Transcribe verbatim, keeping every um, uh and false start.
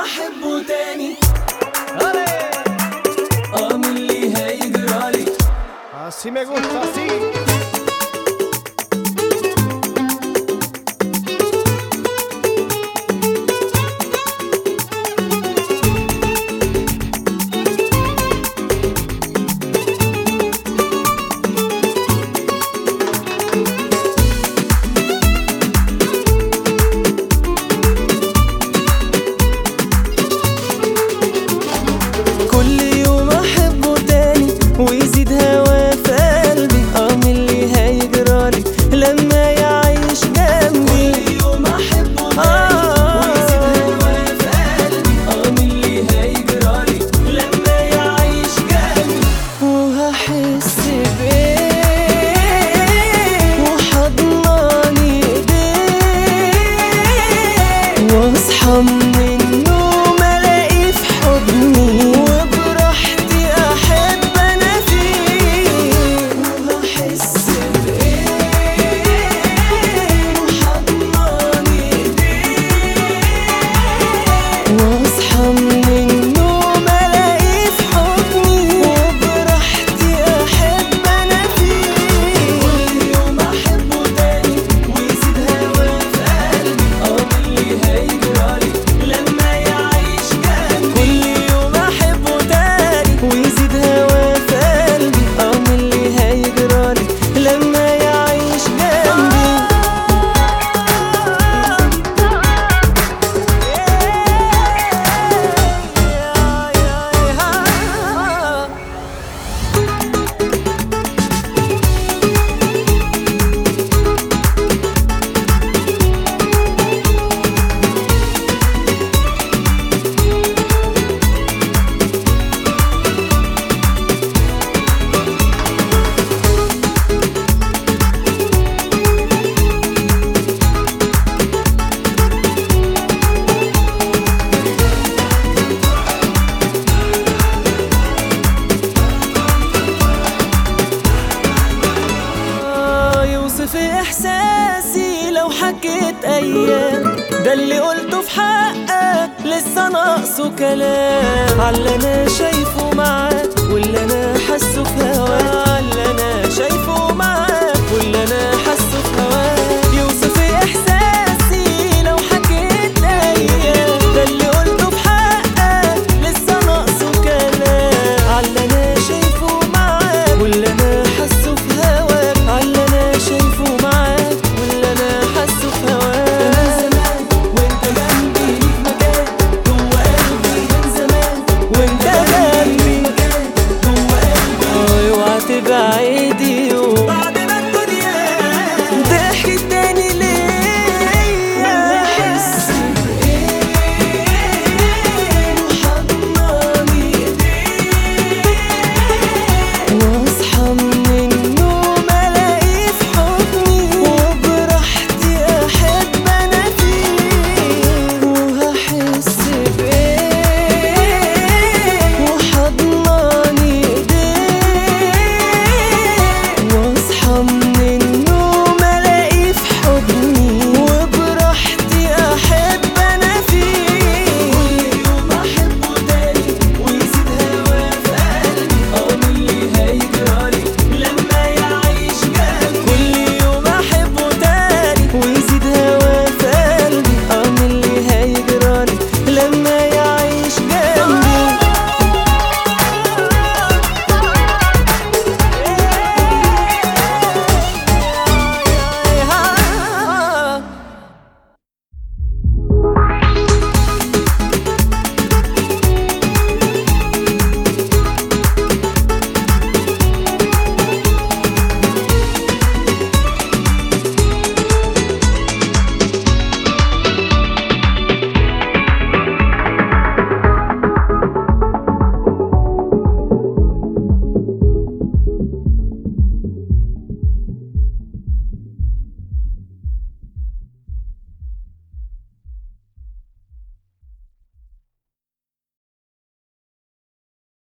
احبه تاني اه من اللي هيجرالي. Así me gusta, así. ويزيد هوا في قلبي اه من اللي هيجرالي لما يعيش جنبي. كل يوم احبه تاني ويزيد هوا في قلبي اه من اللي هيجرالي لما يعيش جنبي. وهحس بايه وحضناني ايديه واصحى من النوم الاقيه في حضني واصحى من النوم الاقيه في حضني وبراحتي احب انا فيه. كل يوم احبه تاني ويزيد هوا في قلبي اه من اللي هيجرالي لما يعيش جنبي. كل يوم احبه تاني ويزيد هوا في قلبي اه من اللي هيجرالي لما يعيش جنبي. في احساسي لو حكيت ايام ده اللي قلته في حقك لسه ناقصه كلام على اللي انا شايفه معاك واللي انا حاسه في هواك.